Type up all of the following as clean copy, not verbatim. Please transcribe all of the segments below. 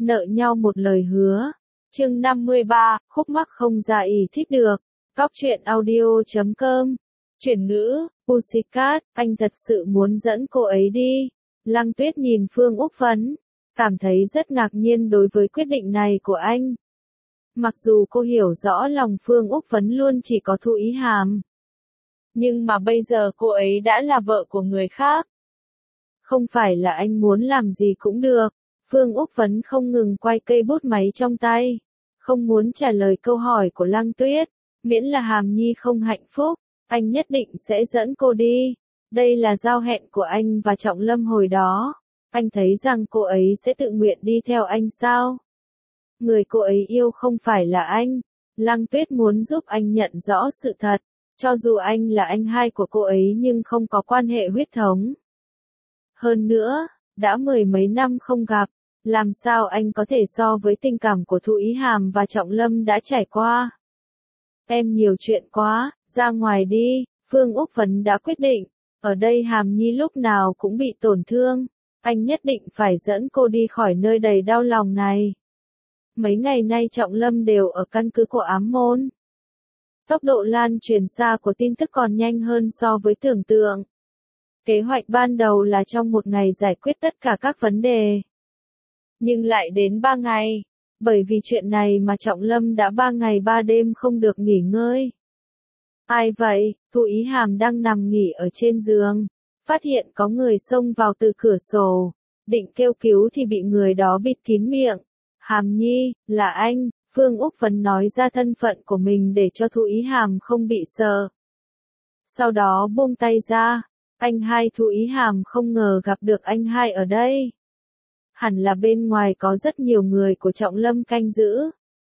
nợ nhau một lời hứa. Chương 53, khúc mắc không ra ý thích được. Cóc truyện audio.com. Chuyển ngữ, Pussycat, anh thật sự muốn dẫn cô ấy đi. Lăng Tuyết nhìn Phương Úc Vấn, cảm thấy rất ngạc nhiên đối với quyết định này của anh. Mặc dù cô hiểu rõ lòng Phương Úc Vấn luôn chỉ có Thu Ý Hàm. Nhưng mà bây giờ cô ấy đã là vợ của người khác. Không phải là anh muốn làm gì cũng được. Phương Úc Vấn không ngừng quay cây bút máy trong tay. Không muốn trả lời câu hỏi của Lăng Tuyết. Miễn là Hàm Nhi không hạnh phúc, anh nhất định sẽ dẫn cô đi. Đây là giao hẹn của anh và Trọng Lâm hồi đó. Anh thấy rằng cô ấy sẽ tự nguyện đi theo anh sao? Người cô ấy yêu không phải là anh. Lăng Tuyết muốn giúp anh nhận rõ sự thật. Cho dù anh là anh hai của cô ấy nhưng không có quan hệ huyết thống. Hơn nữa, đã mười mấy năm không gặp, làm sao anh có thể so với tình cảm của Thu Ý Hàm và Trọng Lâm đã trải qua. Em nhiều chuyện quá, ra ngoài đi, Phương Úc Vấn đã quyết định, ở đây Hàm Nhi lúc nào cũng bị tổn thương, anh nhất định phải dẫn cô đi khỏi nơi đầy đau lòng này. Mấy ngày nay Trọng Lâm đều ở căn cứ của Ám Môn. Tốc độ lan truyền xa của tin tức còn nhanh hơn so với tưởng tượng. Kế hoạch ban đầu là trong một ngày giải quyết tất cả các vấn đề. Nhưng lại đến 3 ngày. Bởi vì chuyện này mà Trọng Lâm đã 3 ngày 3 đêm không được nghỉ ngơi. Ai vậy? Thu Ý Hàm đang nằm nghỉ ở trên giường. Phát hiện có người xông vào từ cửa sổ. Định kêu cứu thì bị người đó bịt kín miệng. Hàm Nhi, là anh. Phương Úc Vấn nói ra thân phận của mình để cho Thu Ý Hàm không bị sợ. Sau đó buông tay ra. Anh hai. Thu Ý Hàm không ngờ gặp được anh hai ở đây. Hẳn là bên ngoài có rất nhiều người của Trọng Lâm canh giữ.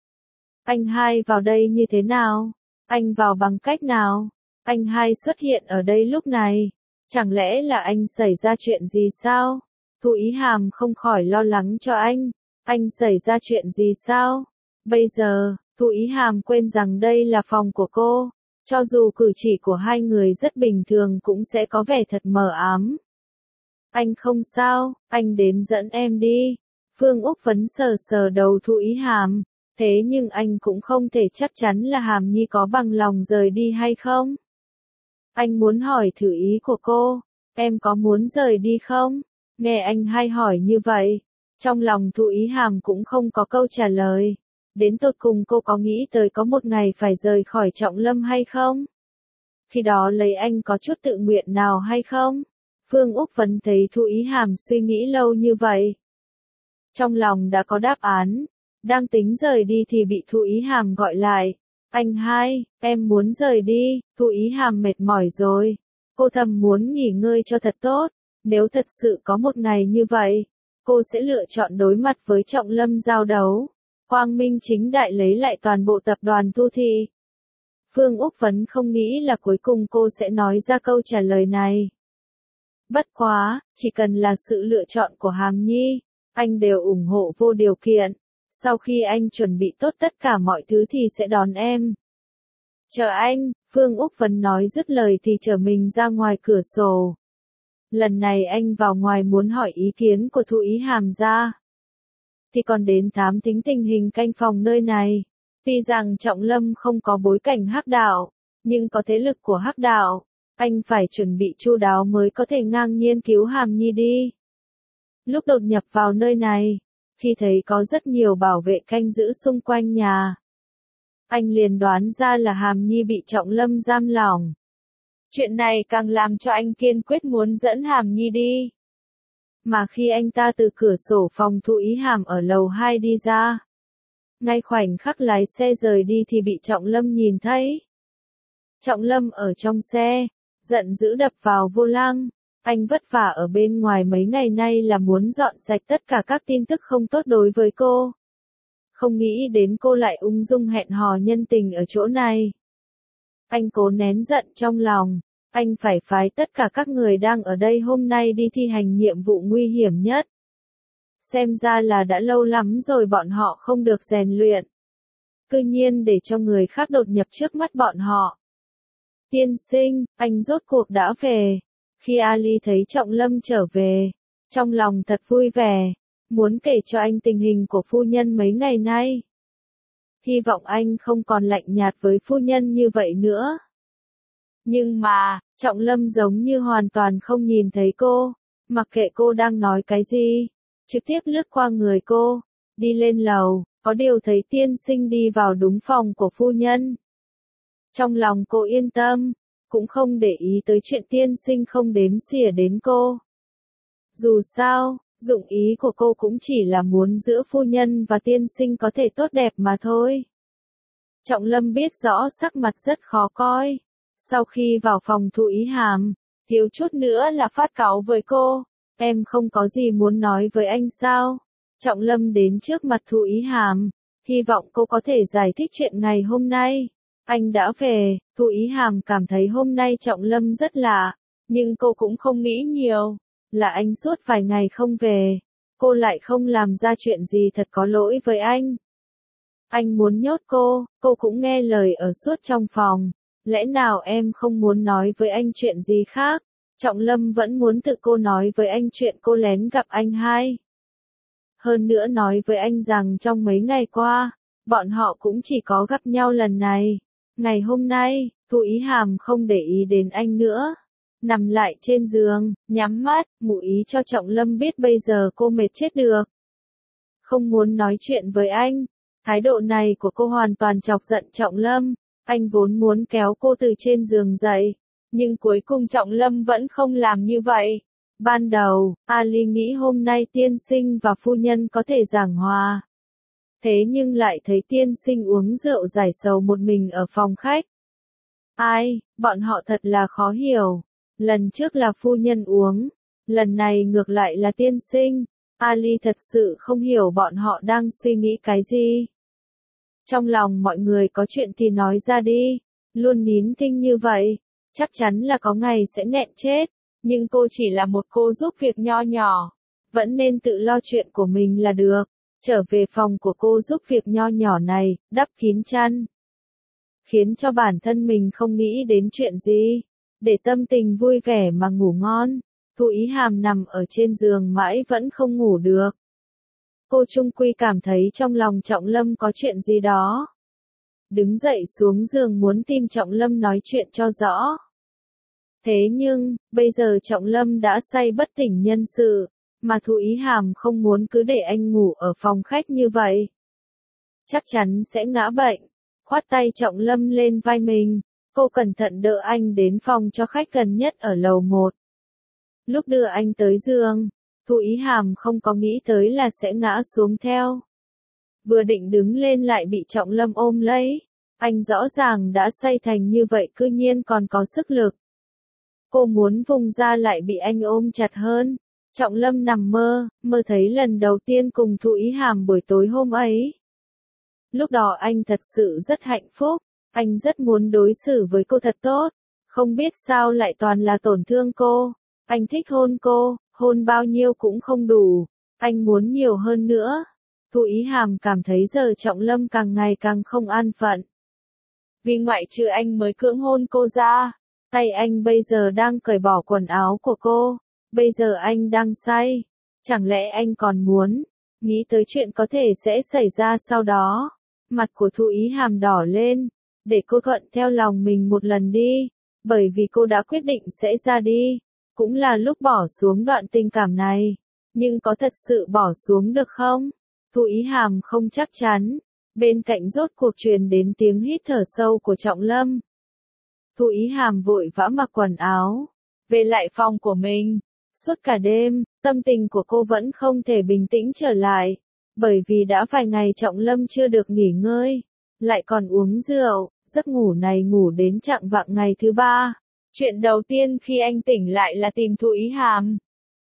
Anh hai vào đây như thế nào? Anh vào bằng cách nào? Anh hai xuất hiện ở đây lúc này. Chẳng lẽ là anh xảy ra chuyện gì sao? Thu Ý Hàm không khỏi lo lắng cho anh. Anh xảy ra chuyện gì sao? Bây giờ, Thu Ý Hàm quên rằng đây là phòng của cô. Cho dù cử chỉ của hai người rất bình thường cũng sẽ có vẻ thật mờ ám. Anh không sao, anh đến dẫn em đi. Phương Úc Vấn sờ sờ đầu Thu Ý Hàm. Thế nhưng anh cũng không thể chắc chắn là Hàm Nhi có bằng lòng rời đi hay không. Anh muốn hỏi thử ý của cô. Em có muốn rời đi không? Nghe anh hai hỏi như vậy. Trong lòng Thu Ý Hàm cũng không có câu trả lời. Đến tột cùng cô có nghĩ tới có một ngày phải rời khỏi Trọng Lâm hay không? Khi đó lấy anh có chút tự nguyện nào hay không? Phương Úc Vấn thấy Thu Ý Hàm suy nghĩ lâu như vậy. Trong lòng đã có đáp án. Đang tính rời đi thì bị Thu Ý Hàm gọi lại. Anh hai, em muốn rời đi. Thu Ý Hàm mệt mỏi rồi. Cô thầm muốn nghỉ ngơi cho thật tốt. Nếu thật sự có một ngày như vậy, cô sẽ lựa chọn đối mặt với Trọng Lâm giao đấu. Quang minh chính đại lấy lại toàn bộ tập đoàn Thu Thị. Phương Úc Vấn không nghĩ là cuối cùng cô sẽ nói ra câu trả lời này. Bất quá, chỉ cần là sự lựa chọn của Hàm Nhi, anh đều ủng hộ vô điều kiện. Sau khi anh chuẩn bị tốt tất cả mọi thứ thì sẽ đón em. Chờ anh, Phương Úc Vấn nói dứt lời thì trở mình ra ngoài cửa sổ. Lần này anh vào ngoài muốn hỏi ý kiến của Thu Ý Hàm ra. Thì còn đến thám thính tình hình canh phòng nơi này. Tuy rằng Trọng Lâm không có bối cảnh hắc đạo, nhưng có thế lực của hắc đạo. Anh phải chuẩn bị chu đáo mới có thể ngang nhiên cứu Hàm Nhi đi. Lúc đột nhập vào nơi này, khi thấy có rất nhiều bảo vệ canh giữ xung quanh nhà, anh liền đoán ra là Hàm Nhi bị Trọng Lâm giam lỏng. Chuyện này càng làm cho anh kiên quyết muốn dẫn Hàm Nhi đi. Mà khi anh ta từ cửa sổ phòng Thu Ý Hàm ở lầu 2 đi ra, ngay khoảnh khắc lái xe rời đi thì bị Trọng Lâm nhìn thấy. Trọng Lâm ở trong xe, giận dữ đập vào vô lăng. Anh vất vả ở bên ngoài mấy ngày nay là muốn dọn sạch tất cả các tin tức không tốt đối với cô. Không nghĩ đến cô lại ung dung hẹn hò nhân tình ở chỗ này. Anh cố nén giận trong lòng. Anh phải phái tất cả các người đang ở đây hôm nay đi thi hành nhiệm vụ nguy hiểm nhất. Xem ra là đã lâu lắm rồi bọn họ không được rèn luyện. Cư nhiên để cho người khác đột nhập trước mắt bọn họ. Tiên sinh, anh rốt cuộc đã về. Khi Ali thấy Trọng Lâm trở về, trong lòng thật vui vẻ. muốn kể cho anh tình hình của phu nhân mấy ngày nay. Hy vọng anh không còn lạnh nhạt với phu nhân như vậy nữa. Nhưng mà, Trọng Lâm giống như hoàn toàn không nhìn thấy cô, mặc kệ cô đang nói cái gì, trực tiếp lướt qua người cô, đi lên lầu, có điều thấy tiên sinh đi vào đúng phòng của phu nhân. Trong lòng cô yên tâm, cũng không để ý tới chuyện tiên sinh không đếm xỉa đến cô. Dù sao, dụng ý của cô cũng chỉ là muốn giữa phu nhân và tiên sinh có thể tốt đẹp mà thôi. Trọng Lâm biết rõ sắc mặt rất khó coi. Sau khi vào phòng Thu Ý Hàm, thiếu chút nữa là phát cáu với cô. Em không có gì muốn nói với anh sao? Trọng Lâm đến trước mặt Thu Ý Hàm, hy vọng cô có thể giải thích chuyện ngày hôm nay. Anh đã về, Thu Ý Hàm cảm thấy hôm nay Trọng Lâm rất lạ, nhưng cô cũng không nghĩ nhiều. Là anh suốt vài ngày không về, cô lại không làm ra chuyện gì thật có lỗi với anh. Anh muốn nhốt cô cũng nghe lời ở suốt trong phòng. Lẽ nào em không muốn nói với anh chuyện gì khác? Trọng Lâm vẫn muốn tự cô nói với anh chuyện cô lén gặp anh hai. Hơn nữa nói với anh rằng trong mấy ngày qua, bọn họ cũng chỉ có gặp nhau lần này. Ngày hôm nay, Thu Ý Hàm không để ý đến anh nữa. Nằm lại trên giường, nhắm mắt, ngụ ý cho Trọng Lâm biết bây giờ cô mệt chết được. Không muốn nói chuyện với anh. Thái độ này của cô hoàn toàn chọc giận Trọng Lâm. Anh vốn muốn kéo cô từ trên giường dậy, nhưng cuối cùng Trọng Lâm vẫn không làm như vậy. Ban đầu, Ali nghĩ hôm nay tiên sinh và phu nhân có thể giảng hòa. Thế nhưng lại thấy tiên sinh uống rượu giải sầu một mình ở phòng khách. Ai, bọn họ thật là khó hiểu. Lần trước là phu nhân uống, lần này ngược lại là tiên sinh. Ali thật sự không hiểu bọn họ đang suy nghĩ cái gì. Trong lòng mọi người có chuyện thì nói ra đi, luôn nín thinh như vậy, chắc chắn là có ngày sẽ nghẹn chết, nhưng cô chỉ là một cô giúp việc nho nhỏ, vẫn nên tự lo chuyện của mình là được. Trở về phòng của cô giúp việc nho nhỏ này, đắp kín chăn, khiến cho bản thân mình không nghĩ đến chuyện gì, để tâm tình vui vẻ mà ngủ ngon. Thu Ý Hàm nằm ở trên giường mãi vẫn không ngủ được. Cô chung quy cảm thấy trong lòng Trọng Lâm có chuyện gì đó. Đứng dậy xuống giường muốn tìm Trọng Lâm nói chuyện cho rõ. Thế nhưng, bây giờ Trọng Lâm đã say bất tỉnh nhân sự, mà Thu Ý Hàm không muốn cứ để anh ngủ ở phòng khách như vậy. Chắc chắn sẽ ngã bệnh. Khoát tay Trọng Lâm lên vai mình, cô cẩn thận đỡ anh đến phòng cho khách gần nhất ở lầu 1. Lúc đưa anh tới giường, Thu Ý Hàm không có nghĩ tới là sẽ ngã xuống theo. Vừa định đứng lên lại bị Trọng Lâm ôm lấy. Anh rõ ràng đã say thành như vậy cư nhiên còn có sức lực. Cô muốn vùng ra lại bị anh ôm chặt hơn. Trọng Lâm nằm mơ thấy lần đầu tiên cùng Thu Ý Hàm buổi tối hôm ấy. Lúc đó anh thật sự rất hạnh phúc. Anh rất muốn đối xử với cô thật tốt. Không biết sao lại toàn là tổn thương cô. Anh thích hôn cô, hôn bao nhiêu cũng không đủ. Anh muốn nhiều hơn nữa. Thu Ý Hàm cảm thấy giờ Trọng Lâm càng ngày càng không an phận. Vì ngoại trừ anh mới cưỡng hôn cô ra. Tay anh bây giờ đang cởi bỏ quần áo của cô. Bây giờ anh đang say. Chẳng lẽ anh còn muốn? Nghĩ tới chuyện có thể sẽ xảy ra sau đó. Mặt của Thu Ý Hàm đỏ lên. Để cô thuận theo lòng mình một lần đi. Bởi vì cô đã quyết định sẽ ra đi. Cũng là lúc bỏ xuống đoạn tình cảm này. Nhưng có thật sự bỏ xuống được không? Thu Ý Hàm không chắc chắn. Bên cạnh rốt cuộc truyền đến tiếng hít thở sâu của Trọng Lâm. Thu Ý Hàm vội vã mặc quần áo. Về lại phòng của mình. Suốt cả đêm, tâm tình của cô vẫn không thể bình tĩnh trở lại. Bởi vì đã vài ngày Trọng Lâm chưa được nghỉ ngơi. Lại còn uống rượu. Giấc ngủ này ngủ đến chạng vạng ngày thứ 3. Chuyện đầu tiên khi anh tỉnh lại là tìm Thu Ý Hàm.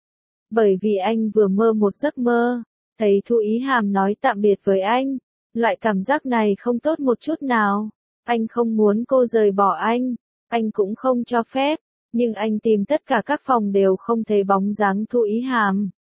Bởi vì anh vừa mơ một giấc mơ, thấy Thu Ý Hàm nói tạm biệt với anh. Loại cảm giác này không tốt một chút nào. Anh không muốn cô rời bỏ anh cũng không cho phép, nhưng anh tìm tất cả các phòng đều không thấy bóng dáng Thu Ý Hàm.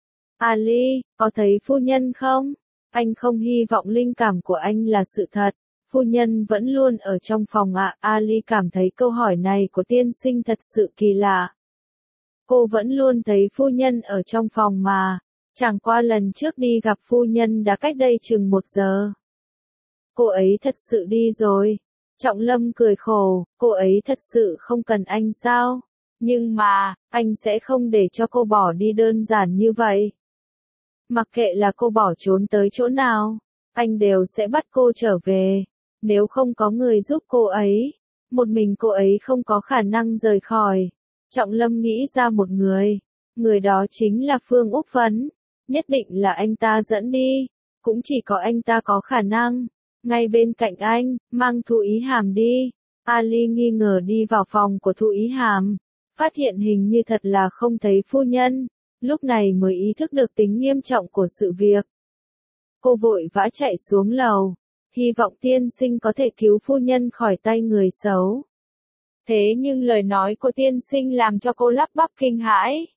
Ali, có thấy phu nhân không? Anh không hy vọng linh cảm của anh là sự thật. Phu nhân vẫn luôn ở trong phòng ạ. Ali cảm thấy câu hỏi này của tiên sinh thật sự kỳ lạ. Cô vẫn luôn thấy phu nhân ở trong phòng mà. Chẳng qua lần trước đi gặp phu nhân đã cách đây chừng 1 giờ. Cô ấy thật sự đi rồi. Trọng Lâm cười khổ, cô ấy thật sự không cần anh sao? Nhưng mà, anh sẽ không để cho cô bỏ đi đơn giản như vậy. Mặc kệ là cô bỏ trốn tới chỗ nào, anh đều sẽ bắt cô trở về. Nếu không có người giúp cô ấy, một mình cô ấy không có khả năng rời khỏi. Trọng Lâm nghĩ ra một người đó chính là Phương Úc Phấn. Nhất định là anh ta dẫn đi, cũng chỉ có anh ta có khả năng. Ngay bên cạnh anh, mang Thu Ý Hàm đi. Ali nghi ngờ đi vào phòng của Thu Ý Hàm, phát hiện hình như thật là không thấy phu nhân, lúc này mới ý thức được tính nghiêm trọng của sự việc. Cô vội vã chạy xuống lầu, hy vọng tiên sinh có thể cứu phu nhân khỏi tay người xấu. Thế nhưng lời nói của tiên sinh làm cho cô lắp bắp kinh hãi.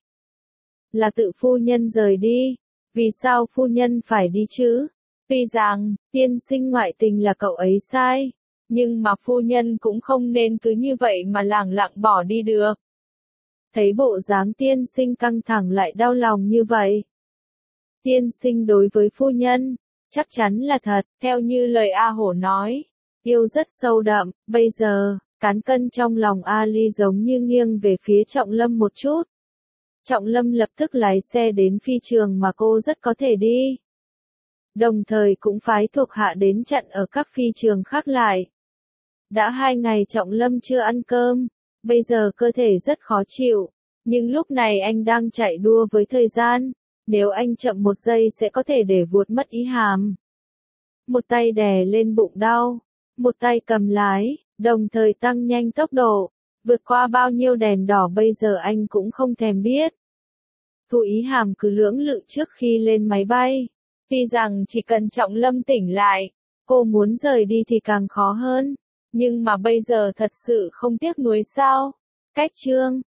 Là tự phu nhân rời đi, vì sao phu nhân phải đi chứ? Tuy rằng, tiên sinh ngoại tình là cậu ấy sai, nhưng mà phu nhân cũng không nên cứ như vậy mà lẳng lặng bỏ đi được. Thấy bộ dáng tiên sinh căng thẳng lại đau lòng như vậy. Tiên sinh đối với phu nhân, chắc chắn là thật, theo như lời A Hổ nói, yêu rất sâu đậm, bây giờ, cán cân trong lòng Ali giống như nghiêng về phía Trọng Lâm một chút. Trọng Lâm lập tức lái xe đến phi trường mà cô rất có thể đi. Đồng thời cũng phái thuộc hạ đến chặn ở các phi trường khác lại. Đã 2 ngày Trọng Lâm chưa ăn cơm, bây giờ cơ thể rất khó chịu, nhưng lúc này anh đang chạy đua với thời gian, nếu anh chậm 1 giây sẽ có thể để vuột mất Ý Hàm. Một tay đè lên bụng đau, một tay cầm lái, đồng thời tăng nhanh tốc độ, vượt qua bao nhiêu đèn đỏ bây giờ anh cũng không thèm biết. Thu Ý Hàm cứ lưỡng lự trước khi lên máy bay, tuy rằng chỉ cần Trọng Lâm tỉnh lại, cô muốn rời đi thì càng khó hơn, nhưng mà bây giờ thật sự không tiếc nuối sao? Cách chương